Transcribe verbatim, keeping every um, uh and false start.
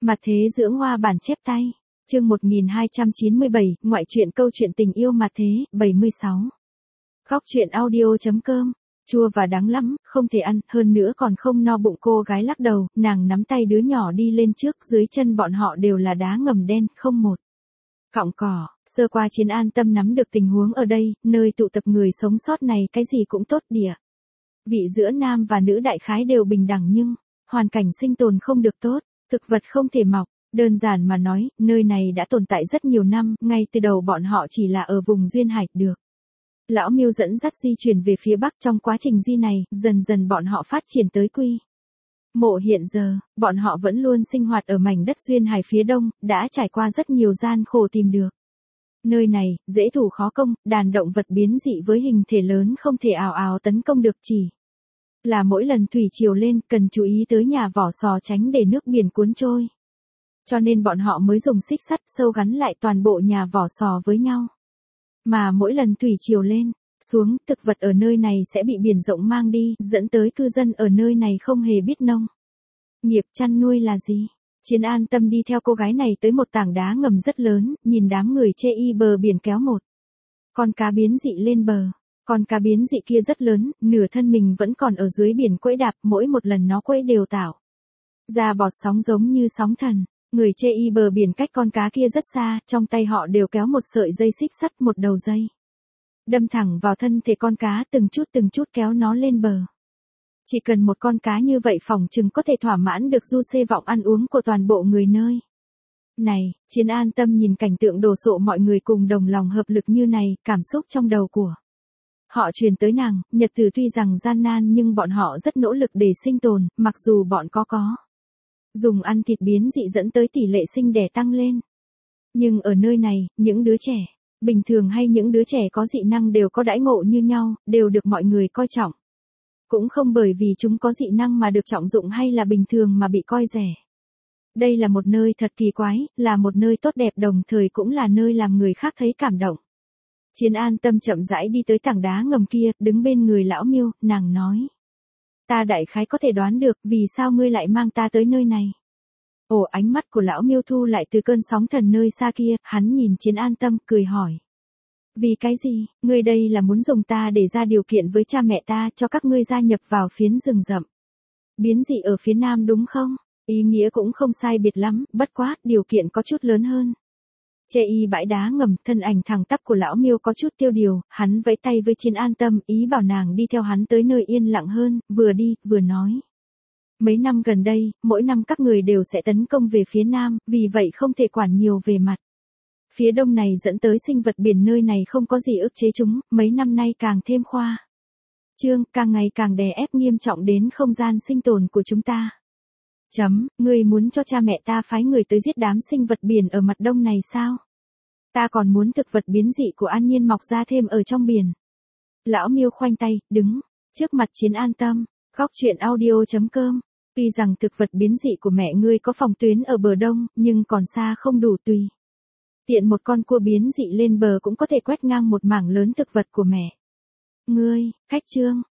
Mặt thế dưỡng hoa bản chép tay. Chương một nghìn hai trăm chín mươi bảy, ngoại truyện câu chuyện tình yêu mặt thế, bảy mươi sáu. Khóc chuyện audio.com. Chua và đắng lắm, không thể ăn, hơn nữa còn không no bụng. Cô gái lắc đầu, nàng nắm tay đứa nhỏ đi lên trước, dưới chân bọn họ đều là đá ngầm đen, không một cọng cỏ. Sơ qua Chiến an tâm nắm được tình huống ở đây, nơi tụ tập người sống sót này cái gì cũng tốt địa. Vị giữa nam và nữ đại khái đều bình đẳng nhưng, hoàn cảnh sinh tồn không được tốt, thực vật không thể mọc. Đơn giản mà nói, nơi này đã tồn tại rất nhiều năm, ngay từ đầu bọn họ chỉ là ở vùng duyên hải, được. Lão Miêu dẫn dắt di chuyển về phía bắc. Trong quá trình di này, dần dần bọn họ phát triển tới quy mộ. Hiện giờ, bọn họ vẫn luôn sinh hoạt ở mảnh đất duyên hải phía đông, đã trải qua rất nhiều gian khổ tìm được. Nơi này, dễ thủ khó công, đàn động vật biến dị với hình thể lớn không thể ào ào tấn công được, chỉ là mỗi lần thủy triều lên, cần chú ý tới nhà vỏ sò tránh để nước biển cuốn trôi. Cho nên bọn họ mới dùng xích sắt sâu gắn lại toàn bộ nhà vỏ sò với nhau. Mà mỗi lần thủy triều lên, xuống, thực vật ở nơi này sẽ bị biển rộng mang đi, dẫn tới cư dân ở nơi này không hề biết nông nghiệp chăn nuôi là gì. Chiến an tâm đi theo cô gái này tới một tảng đá ngầm rất lớn, nhìn đám người chê y bờ biển kéo một con cá biến dị lên bờ. Con cá biến dị kia rất lớn, nửa thân mình vẫn còn ở dưới biển quẫy đạp, mỗi một lần nó quẫy đều tạo ra bọt sóng giống như sóng thần. Người chê y bờ biển cách con cá kia rất xa, trong tay họ đều kéo một sợi dây xích sắt, một đầu dây đâm thẳng vào thân thể con cá, từng chút từng chút kéo nó lên bờ. Chỉ cần một con cá như vậy phỏng chừng có thể thỏa mãn được du xê vọng ăn uống của toàn bộ người nơi này. Chiến an tâm nhìn cảnh tượng đồ sộ mọi người cùng đồng lòng hợp lực như này, cảm xúc trong đầu của họ truyền tới nàng. Nhật tử tuy rằng gian nan nhưng bọn họ rất nỗ lực để sinh tồn, mặc dù bọn có có dùng ăn thịt biến dị dẫn tới tỷ lệ sinh đẻ tăng lên. Nhưng ở nơi này, những đứa trẻ bình thường hay những đứa trẻ có dị năng đều có đãi ngộ như nhau, đều được mọi người coi trọng. Cũng không bởi vì chúng có dị năng mà được trọng dụng hay là bình thường mà bị coi rẻ. Đây là một nơi thật kỳ quái, là một nơi tốt đẹp đồng thời cũng là nơi làm người khác thấy cảm động. Chiến an tâm chậm rãi đi tới tảng đá ngầm kia, đứng bên người lão Miêu, nàng nói. Ta đại khái có thể đoán được vì sao ngươi lại mang ta tới nơi này. Ồ, ánh mắt của lão Miêu thu lại từ cơn sóng thần nơi xa kia, hắn nhìn Chiến an tâm, cười hỏi. Vì cái gì, ngươi đây là muốn dùng ta để ra điều kiện với cha mẹ ta cho các ngươi gia nhập vào phiến rừng rậm biến dị ở phía nam đúng không? Ý nghĩa cũng không sai biệt lắm, bất quá, điều kiện có chút lớn hơn. Chê y bãi đá ngầm, thân ảnh thẳng tắp của lão Miêu có chút tiêu điều, hắn vẫy tay với Chiến an tâm, ý bảo nàng đi theo hắn tới nơi yên lặng hơn, vừa đi, vừa nói. Mấy năm gần đây, mỗi năm các người đều sẽ tấn công về phía nam, vì vậy không thể quản nhiều về mặt phía đông này, dẫn tới sinh vật biển nơi này không có gì ức chế chúng, mấy năm nay càng thêm khoa trương, càng ngày càng đè ép nghiêm trọng đến không gian sinh tồn của chúng ta. Chấm, ngươi muốn cho cha mẹ ta phái người tới giết đám sinh vật biển ở mặt đông này sao? Ta còn muốn thực vật biến dị của An Nhiên mọc ra thêm ở trong biển. Lão Miêu khoanh tay, đứng trước mặt Chiến an tâm. Khóc chuyện audio.com. Tuy rằng thực vật biến dị của mẹ ngươi có phòng tuyến ở bờ đông, nhưng còn xa không đủ tùy tiện một con cua biến dị lên bờ cũng có thể quét ngang một mảng lớn thực vật của mẹ ngươi. Khách trương,